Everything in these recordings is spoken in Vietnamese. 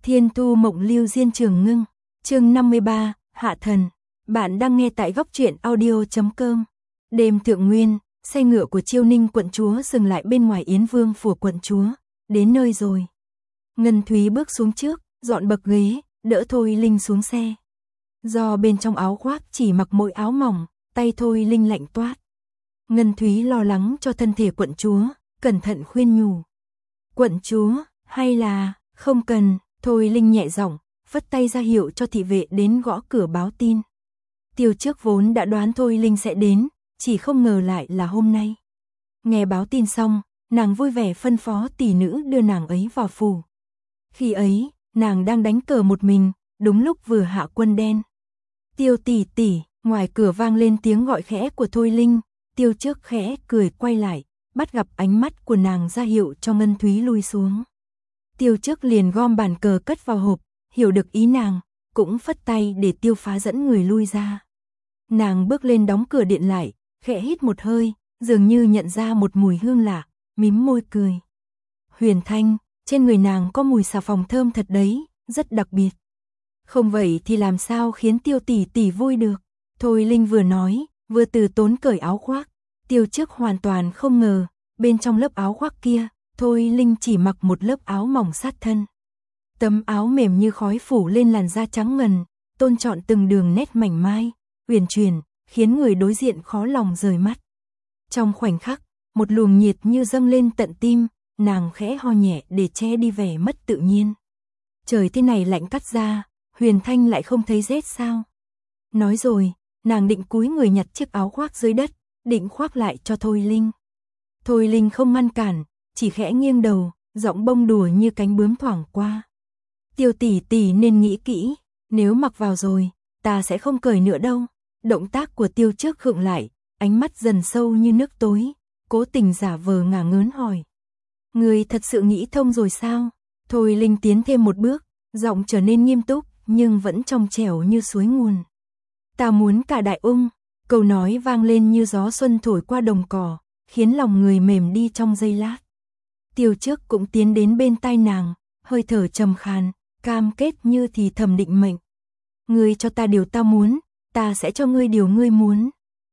Thiên Thu Mộng Lưu Diên Trường Ngưng, chương 53, Hạ Thần. Bạn đang nghe tại góc truyện audio.com. Đêm thượng nguyên, xe ngựa của Chiêu Ninh quận chúa dừng lại bên ngoài Yến Vương phủ quận chúa. Đến nơi rồi. Ngân Thúy bước xuống trước, dọn bậc ghế, đỡ Thôi Linh xuống xe. Do bên trong áo khoác chỉ mặc mỗi áo mỏng, tay Thôi Linh lạnh toát. Ngân Thúy lo lắng cho thân thể quận chúa, cẩn thận khuyên nhủ. Quận chúa, hay là, không cần. Thôi Linh nhẹ giọng, phất tay ra hiệu cho thị vệ đến gõ cửa báo tin. Tiêu Trước vốn đã đoán Thôi Linh sẽ đến, chỉ không ngờ lại là hôm nay. Nghe báo tin xong, nàng vui vẻ phân phó tỷ nữ đưa nàng ấy vào phủ. Khi ấy, nàng đang đánh cờ một mình, đúng lúc vừa hạ quân đen. Tiêu tỷ tỷ, ngoài cửa vang lên tiếng gọi khẽ của Thôi Linh. Tiêu Trước khẽ cười quay lại, bắt gặp ánh mắt của nàng ra hiệu cho Ngân Thúy lui xuống. Tiêu Trước liền gom bàn cờ cất vào hộp, hiểu được ý nàng, cũng phất tay để Tiêu Phá dẫn người lui ra. Nàng bước lên đóng cửa điện lại, khẽ hít một hơi, dường như nhận ra một mùi hương lạ, mím môi cười. Huyền Thanh, trên người nàng có mùi xà phòng thơm thật đấy, rất đặc biệt. Không vậy thì làm sao khiến Tiêu tỷ tỷ vui được. Thôi Linh vừa nói, vừa từ tốn cởi áo khoác. Tiêu Trước hoàn toàn không ngờ, bên trong lớp áo khoác kia, Thôi Linh chỉ mặc một lớp áo mỏng sát thân. Tấm áo mềm như khói phủ lên làn da trắng ngần, tôn trọn từng đường nét mảnh mai, uyển chuyển, khiến người đối diện khó lòng rời mắt. Trong khoảnh khắc, một luồng nhiệt như dâng lên tận tim, nàng khẽ ho nhẹ để che đi vẻ mất tự nhiên. Trời thế này lạnh cắt da, Huyền Thanh lại không thấy rét sao? Nói rồi, nàng định cúi người nhặt chiếc áo khoác dưới đất, định khoác lại cho Thôi Linh. Thôi Linh không ngăn cản, chỉ khẽ nghiêng đầu, giọng bông đùa như cánh bướm thoảng qua. Tiêu tỷ tỷ nên nghĩ kỹ, nếu mặc vào rồi, ta sẽ không cởi nữa đâu. Động tác của Tiêu Trước khựng lại, ánh mắt dần sâu như nước tối, cố tình giả vờ ngả ngớn hỏi. Người thật sự nghĩ thông rồi sao? Thôi Linh tiến thêm một bước, giọng trở nên nghiêm túc, nhưng vẫn trong trẻo như suối nguồn. Ta muốn cả đại ung, câu nói vang lên như gió xuân thổi qua đồng cỏ, khiến lòng người mềm đi trong giây lát. Tiêu Trước cũng tiến đến bên tai nàng, hơi thở trầm khàn, cam kết như thì thầm định mệnh. Ngươi cho ta điều ta muốn, ta sẽ cho ngươi điều ngươi muốn.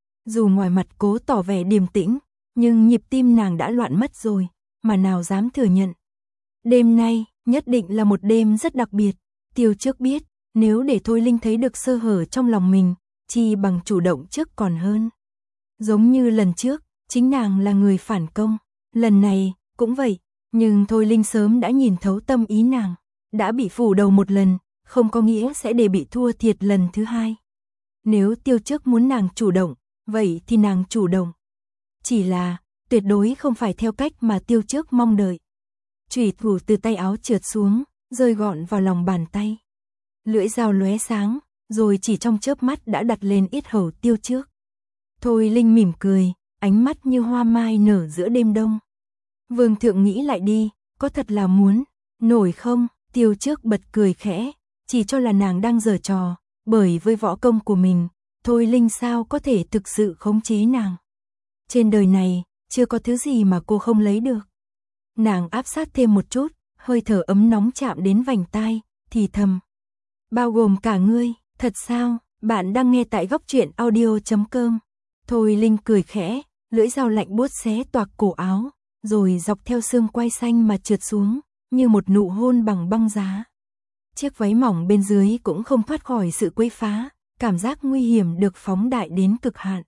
Dù ngoài mặt cố tỏ vẻ điềm tĩnh, nhưng nhịp tim nàng đã loạn mất rồi, mà nào dám thừa nhận. Đêm nay, nhất định là một đêm rất đặc biệt. Tiêu Trước biết, nếu để Thôi Linh thấy được sơ hở trong lòng mình, chi bằng chủ động trước còn hơn. Giống như lần trước, chính nàng là người phản công, lần này cũng vậy, nhưng Thôi Linh sớm đã nhìn thấu tâm ý nàng, đã bị phủ đầu một lần, không có nghĩa sẽ để bị thua thiệt lần thứ hai. Nếu Tiêu Trước muốn nàng chủ động, vậy thì nàng chủ động. Chỉ là, tuyệt đối không phải theo cách mà Tiêu Trước mong đợi. Chủy thủ từ tay áo trượt xuống, rơi gọn vào lòng bàn tay. Lưỡi dao lóe sáng, rồi chỉ trong chớp mắt đã đặt lên yết hầu Tiêu Trước. Thôi Linh mỉm cười, ánh mắt như hoa mai nở giữa đêm đông. Vương thượng nghĩ lại đi, có thật là muốn, nổi không? Tiêu Trước bật cười khẽ, chỉ cho là nàng đang giở trò, bởi với võ công của mình, Thôi Linh sao có thể thực sự khống chế nàng. Trên đời này, chưa có thứ gì mà cô không lấy được. Nàng áp sát thêm một chút, hơi thở ấm nóng chạm đến vành tai, thì thầm. Bao gồm cả ngươi, thật sao? Bạn đang nghe tại góc truyện audio.com. Thôi Linh cười khẽ, lưỡi dao lạnh buốt xé toạc cổ áo, rồi dọc theo xương quai xanh mà trượt xuống, như một nụ hôn bằng băng giá. Chiếc váy mỏng bên dưới cũng không thoát khỏi sự quấy phá, cảm giác nguy hiểm được phóng đại đến cực hạn.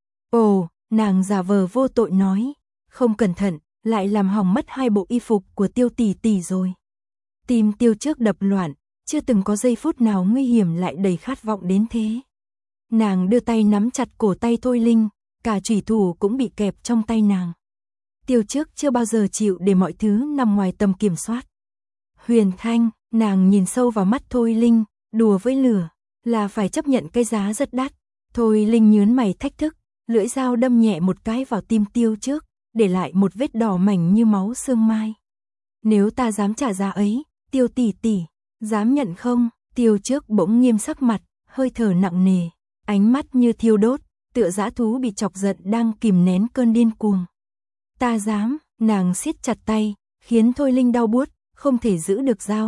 Ồ, nàng giả vờ vô tội nói, không cẩn thận, lại làm hỏng mất hai bộ y phục của Tiêu tỷ tỷ rồi. Tim Tiêu Trước đập loạn, chưa từng có giây phút nào nguy hiểm lại đầy khát vọng đến thế. Nàng đưa tay nắm chặt cổ tay Thôi Linh, cả chủy thủ cũng bị kẹp trong tay nàng. Tiêu Trước chưa bao giờ chịu để mọi thứ nằm ngoài tầm kiểm soát. Huyền Thanh, nàng nhìn sâu vào mắt Thôi Linh, đùa với lửa, là phải chấp nhận cái giá rất đắt. Thôi Linh nhướng mày thách thức, lưỡi dao đâm nhẹ một cái vào tim Tiêu Trước, để lại một vết đỏ mảnh như máu sương mai. Nếu ta dám trả giá ấy, Tiêu tỷ tỷ, dám nhận không? Tiêu Trước bỗng nghiêm sắc mặt, hơi thở nặng nề, ánh mắt như thiêu đốt, tựa dã thú bị chọc giận đang kìm nén cơn điên cuồng. Ta dám, nàng siết chặt tay, khiến Thôi Linh đau buốt, không thể giữ được dao,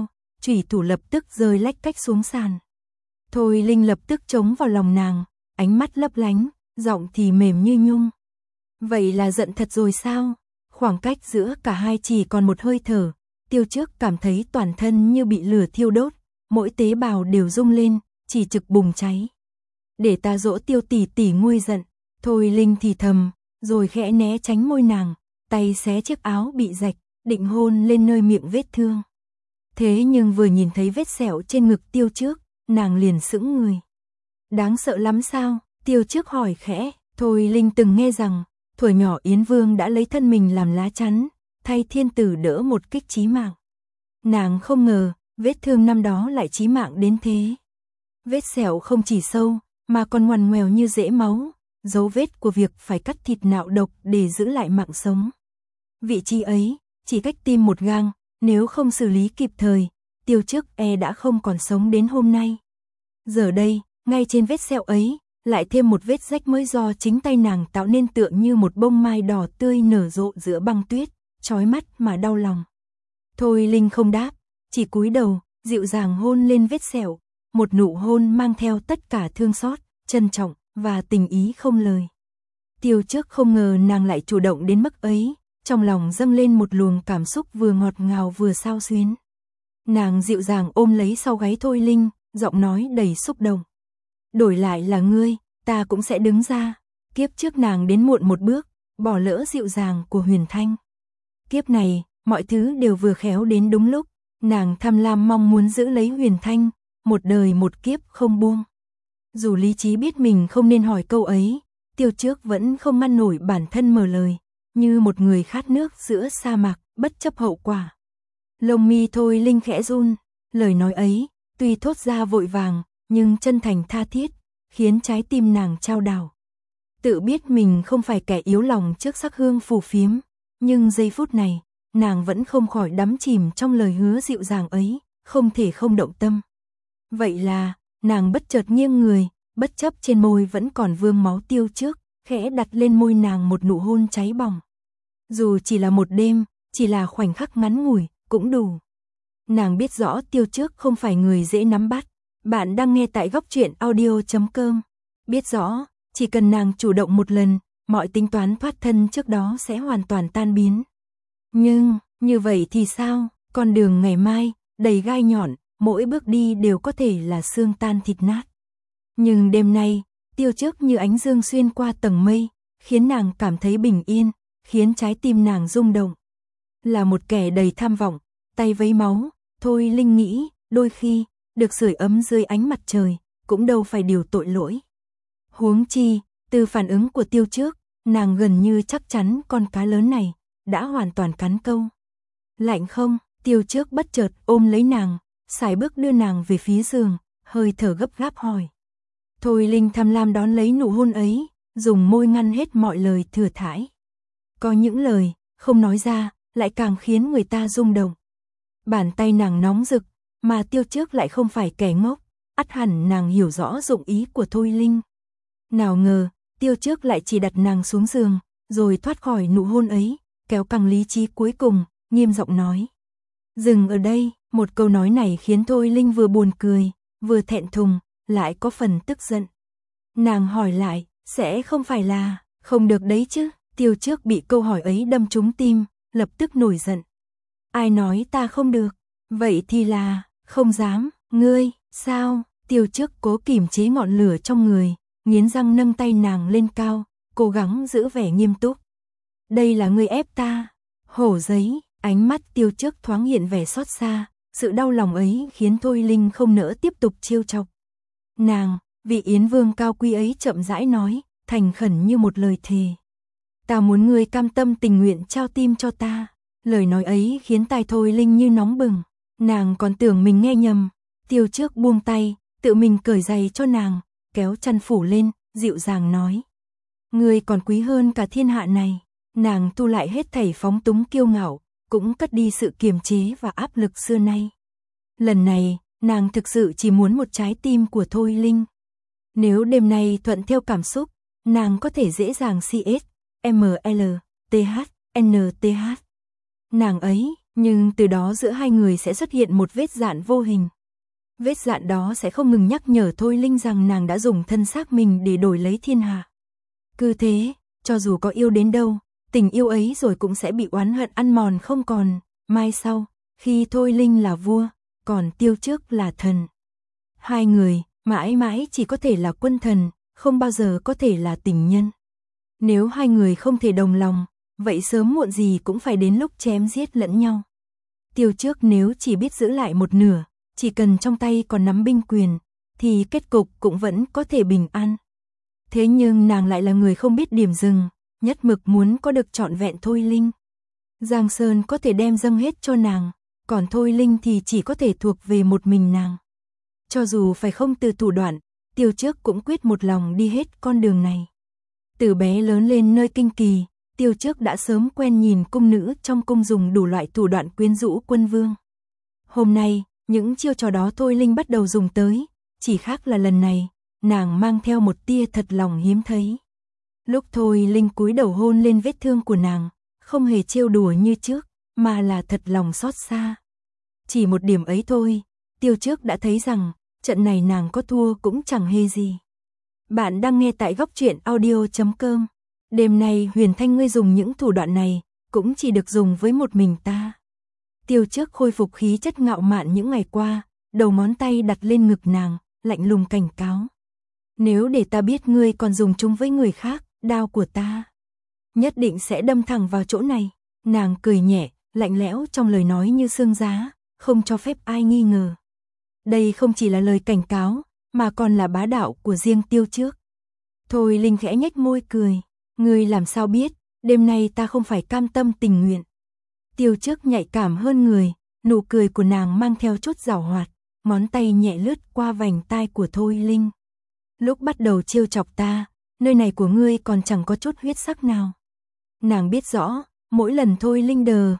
chủy thủ lập tức rơi lách cách xuống sàn. Thôi Linh lập tức chống vào lòng nàng, ánh mắt lấp lánh, giọng thì mềm như nhung. Vậy là giận thật rồi sao? Khoảng cách giữa cả hai chỉ còn một hơi thở, Tiêu Trước cảm thấy toàn thân như bị lửa thiêu đốt, mỗi tế bào đều rung lên, chỉ trực bùng cháy. Để ta dỗ Tiêu tỷ tỷ nguôi giận, Thôi Linh thì thầm, rồi khẽ né tránh môi nàng, tay xé chiếc áo bị rạch, định hôn lên nơi miệng vết thương. Thế nhưng vừa nhìn thấy vết sẹo trên ngực Tiêu Trước, nàng liền sững người. Đáng sợ lắm sao? Tiêu Trước hỏi khẽ. Thôi Linh từng nghe rằng, thuở nhỏ Yến Vương đã lấy thân mình làm lá chắn, thay thiên tử đỡ một kích chí mạng. Nàng không ngờ, vết thương năm đó lại chí mạng đến thế. Vết sẹo không chỉ sâu, mà còn ngoằn ngoèo như rễ máu, dấu vết của việc phải cắt thịt nạo độc để giữ lại mạng sống. Vị trí ấy, chỉ cách tim một gang, nếu không xử lý kịp thời, Tiêu Trước đã không còn sống đến hôm nay. Giờ đây, ngay trên vết sẹo ấy, lại thêm một vết rách mới do chính tay nàng tạo nên, tựa như một bông mai đỏ tươi nở rộ giữa băng tuyết, chói mắt mà đau lòng. Thôi Linh không đáp, chỉ cúi đầu, dịu dàng hôn lên vết sẹo, một nụ hôn mang theo tất cả thương xót, trân trọng và tình ý không lời. Tiêu Trước không ngờ nàng lại chủ động đến mức ấy, trong lòng dâng lên một luồng cảm xúc vừa ngọt ngào vừa xao xuyến. Nàng dịu dàng ôm lấy sau gáy Thôi Linh, giọng nói đầy xúc động. Đổi lại là ngươi, ta cũng sẽ đứng ra. Kiếp trước nàng đến muộn một bước, bỏ lỡ dịu dàng của Huyền Thanh. Kiếp này, mọi thứ đều vừa khéo đến đúng lúc, nàng tham lam mong muốn giữ lấy Huyền Thanh, một đời một kiếp không buông. Dù lý trí biết mình không nên hỏi câu ấy, Tiêu Trước vẫn không ngăn nổi bản thân mở lời, như một người khát nước giữa sa mạc, bất chấp hậu quả. Lông mi Thôi Linh khẽ run, lời nói ấy, tuy thốt ra vội vàng, nhưng chân thành tha thiết, khiến trái tim nàng chao đảo. Tự biết mình không phải kẻ yếu lòng trước sắc hương phù phiếm, nhưng giây phút này, nàng vẫn không khỏi đắm chìm trong lời hứa dịu dàng ấy, không thể không động tâm. Vậy là, nàng bất chợt nghiêng người, bất chấp trên môi vẫn còn vương máu Tiêu Trước, khẽ đặt lên môi nàng một nụ hôn cháy bỏng. Dù chỉ là một đêm, chỉ là khoảnh khắc ngắn ngủi, cũng đủ. Nàng biết rõ Tiêu Trước không phải người dễ nắm bắt. Bạn đang nghe tại góc truyện audio.com. Biết rõ, chỉ cần nàng chủ động một lần, mọi tính toán thoát thân trước đó sẽ hoàn toàn tan biến. Nhưng, như vậy thì sao? Con đường ngày mai, đầy gai nhọn, mỗi bước đi đều có thể là xương tan thịt nát. Nhưng đêm nay, Tiêu Trước như ánh dương xuyên qua tầng mây, khiến nàng cảm thấy bình yên, khiến trái tim nàng rung động. Là một kẻ đầy tham vọng, tay vấy máu, Thôi Linh nghĩ, đôi khi, được sưởi ấm dưới ánh mặt trời, cũng đâu phải điều tội lỗi. Huống chi, từ phản ứng của Tiêu Trước, nàng gần như chắc chắn con cá lớn này đã hoàn toàn cắn câu. Lạnh không? Tiêu Trước bất chợt ôm lấy nàng, sải bước đưa nàng về phía giường, hơi thở gấp gáp hỏi. Thôi Linh tham lam đón lấy nụ hôn ấy, dùng môi ngăn hết mọi lời thừa thãi. Có những lời, không nói ra, lại càng khiến người ta rung động. Bàn tay nàng nóng rực, mà Tiêu Trước lại không phải kẻ ngốc, ắt hẳn nàng hiểu rõ dụng ý của Thôi Linh. Nào ngờ, Tiêu Trước lại chỉ đặt nàng xuống giường, rồi thoát khỏi nụ hôn ấy, kéo căng lý trí cuối cùng, nghiêm giọng nói. Dừng ở đây, một câu nói này khiến Thôi Linh vừa buồn cười, vừa thẹn thùng, lại có phần tức giận. Nàng hỏi lại, sẽ không phải là, không được đấy chứ? Tiêu Trước bị câu hỏi ấy đâm trúng tim, lập tức nổi giận. Ai nói ta không được? Vậy thì là, không dám, ngươi, sao? Tiêu Trước cố kìm chế ngọn lửa trong người, nghiến răng nâng tay nàng lên cao, cố gắng giữ vẻ nghiêm túc. Đây là ngươi ép ta. Hổ giấy, ánh mắt Tiêu Trước thoáng hiện vẻ xót xa, sự đau lòng ấy khiến Thôi Linh không nỡ tiếp tục trêu chọc. Nàng, vị Yến Vương cao quý ấy chậm rãi nói, thành khẩn như một lời thề. Ta muốn ngươi cam tâm tình nguyện trao tim cho ta. Lời nói ấy khiến tai Thôi Linh như nóng bừng. Nàng còn tưởng mình nghe nhầm. Tiêu Trước buông tay, tự mình cởi giày cho nàng, kéo chăn phủ lên, dịu dàng nói. Ngươi còn quý hơn cả thiên hạ này. Nàng thu lại hết thảy phóng túng kiêu ngạo, cũng cất đi sự kiềm chế và áp lực xưa nay. Lần này, nàng thực sự chỉ muốn một trái tim của Thôi Linh. Nếu đêm nay thuận theo cảm xúc, nàng có thể dễ dàng CS, ML, TH, NTH. Nàng ấy, Nhưng từ đó giữa hai người sẽ xuất hiện một vết dạn vô hình. Vết dạn đó sẽ không ngừng nhắc nhở Thôi Linh rằng nàng đã dùng thân xác mình để đổi lấy thiên hạ. Cứ thế, cho dù có yêu đến đâu, tình yêu ấy rồi cũng sẽ bị oán hận ăn mòn không còn. Mai sau, khi Thôi Linh là vua, còn Tiêu Trước là thần. Hai người, mãi mãi chỉ có thể là quân thần, không bao giờ có thể là tình nhân. Nếu hai người không thể đồng lòng, vậy sớm muộn gì cũng phải đến lúc chém giết lẫn nhau. Tiêu Trước nếu chỉ biết giữ lại một nửa, chỉ cần trong tay còn nắm binh quyền, thì kết cục cũng vẫn có thể bình an. Thế nhưng nàng lại là người không biết điểm dừng, nhất mực muốn có được trọn vẹn Thôi Linh. Giang Sơn có thể đem dâng hết cho nàng, còn Thôi Linh thì chỉ có thể thuộc về một mình nàng. Cho dù phải không từ thủ đoạn, Tiêu Trước cũng quyết một lòng đi hết con đường này. Từ bé lớn lên nơi kinh kỳ, Tiêu Trước đã sớm quen nhìn cung nữ trong cung dùng đủ loại thủ đoạn quyến rũ quân vương. Hôm nay, những chiêu trò đó Thôi Linh bắt đầu dùng tới, chỉ khác là lần này, nàng mang theo một tia thật lòng hiếm thấy. Lúc Thôi Linh cúi đầu hôn lên vết thương của nàng, không hề trêu đùa như trước, mà là thật lòng xót xa. Chỉ một điểm ấy thôi, Tiêu Trước đã thấy rằng, trận này nàng có thua cũng chẳng hề gì. Bạn đang nghe tại Góc Truyện Audio.com. Đêm nay Huyền Thanh ngươi dùng những thủ đoạn này, cũng chỉ được dùng với một mình ta. Tiêu Trước khôi phục khí chất ngạo mạn những ngày qua, đầu ngón tay đặt lên ngực nàng, lạnh lùng cảnh cáo. Nếu để ta biết ngươi còn dùng chúng với người khác, đao của ta nhất định sẽ đâm thẳng vào chỗ này. Nàng cười nhẹ, lạnh lẽo trong lời nói như xương giá, không cho phép ai nghi ngờ. Đây không chỉ là lời cảnh cáo, mà còn là bá đạo của riêng Tiêu Trước. Thôi Linh khẽ nhếch môi cười, ngươi làm sao biết, đêm nay ta không phải cam tâm tình nguyện. Tiêu Trước nhạy cảm hơn người, nụ cười của nàng mang theo chút giảo hoạt, ngón tay nhẹ lướt qua vành tai của Thôi Linh. Lúc bắt đầu trêu chọc ta, nơi này của ngươi còn chẳng có chút huyết sắc nào. Nàng biết rõ, mỗi lần Thôi Linh đờ,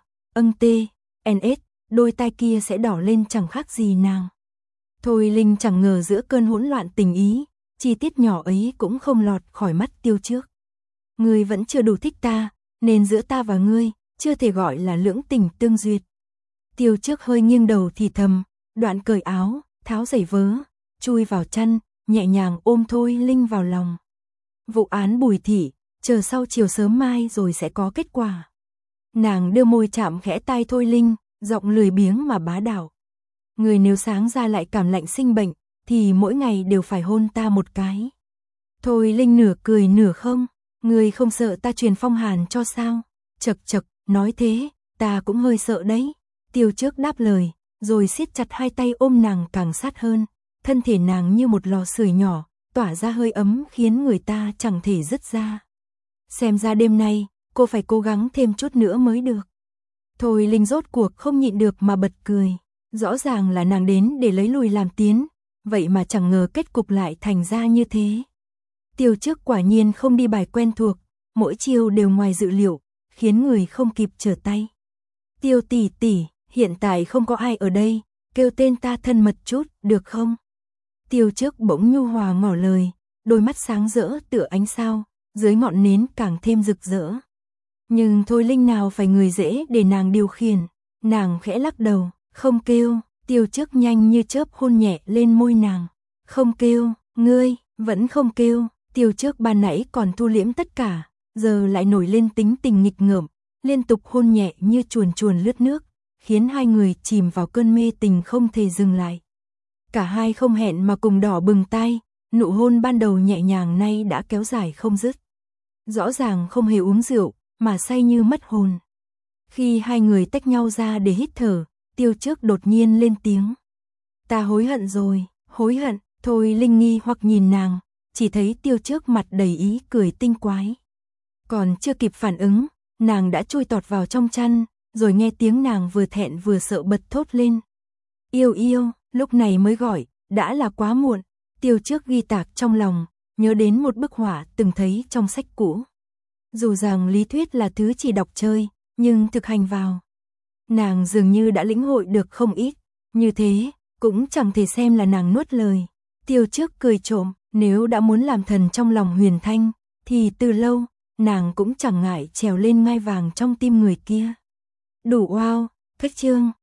ns, đôi tai kia sẽ đỏ lên chẳng khác gì nàng. Thôi Linh chẳng ngờ giữa cơn hỗn loạn tình ý, chi tiết nhỏ ấy cũng không lọt khỏi mắt Tiêu Trước. Ngươi vẫn chưa đủ thích ta, nên giữa ta và ngươi, chưa thể gọi là lưỡng tình tương duyệt. Tiêu Trước hơi nghiêng đầu thì thầm, đoạn cởi áo, tháo giày vớ, chui vào chăn, nhẹ nhàng ôm Thôi Linh vào lòng. Vụ án Bùi Thị, chờ sau chiều sớm mai rồi sẽ có kết quả. Nàng đưa môi chạm khẽ tai Thôi Linh, giọng lười biếng mà bá đạo. Người nếu sáng ra lại cảm lạnh sinh bệnh, thì mỗi ngày đều phải hôn ta một cái. Thôi Linh nửa cười nửa không, người không sợ ta truyền phong hàn cho sao? Chật chật, nói thế, ta cũng hơi sợ đấy. Tiêu Trước đáp lời, rồi siết chặt hai tay ôm nàng càng sát hơn. Thân thể nàng như một lò sưởi nhỏ, tỏa ra hơi ấm khiến người ta chẳng thể dứt ra. Xem ra đêm nay, cô phải cố gắng thêm chút nữa mới được. Thôi Linh rốt cuộc không nhịn được mà bật cười. Rõ ràng là nàng đến để lấy lùi làm tiến, vậy mà chẳng ngờ kết cục lại thành ra như thế. Tiêu Trước quả nhiên không đi bài quen thuộc, mỗi chiêu đều ngoài dự liệu, khiến người không kịp trở tay. Tiêu tỷ tỷ, hiện tại không có ai ở đây, kêu tên ta thân mật chút, được không? Tiêu Trước bỗng nhu hòa ngỏ lời, đôi mắt sáng rỡ tựa ánh sao, dưới ngọn nến càng thêm rực rỡ. Nhưng Thôi Linh nào phải người dễ để nàng điều khiển, nàng khẽ lắc đầu, không kêu. Tiêu Trước nhanh như chớp hôn nhẹ lên môi nàng. Không kêu, ngươi, vẫn không kêu. Tiêu Trước ban nãy còn thu liễm tất cả, giờ lại nổi lên tính tình nghịch ngợm, liên tục hôn nhẹ như chuồn chuồn lướt nước, khiến hai người chìm vào cơn mê tình không thể dừng lại. Cả hai không hẹn mà cùng đỏ bừng tai, nụ hôn ban đầu nhẹ nhàng nay đã kéo dài không dứt. Rõ ràng không hề uống rượu, mà say như mất hồn. Khi hai người tách nhau ra để hít thở, Tiêu Trước đột nhiên lên tiếng. Ta hối hận rồi, hối hận. Thôi Linh nghi hoặc nhìn nàng, chỉ thấy Tiêu Trước mặt đầy ý cười tinh quái. Còn chưa kịp phản ứng, nàng đã chui tọt vào trong chăn, rồi nghe tiếng nàng vừa thẹn vừa sợ bật thốt lên. Yêu yêu, lúc này mới gọi, đã là quá muộn. Tiêu Trước ghi tạc trong lòng, nhớ đến một bức họa từng thấy trong sách cũ. Dù rằng lý thuyết là thứ chỉ đọc chơi, nhưng thực hành vào, nàng dường như đã lĩnh hội được không ít. Như thế, cũng chẳng thể xem là nàng nuốt lời. Tiêu Trước cười trộm, nếu đã muốn làm thần trong lòng Huyền Thanh, thì từ lâu, nàng cũng chẳng ngại trèo lên ngai vàng trong tim người kia. Đủ wow, Các chương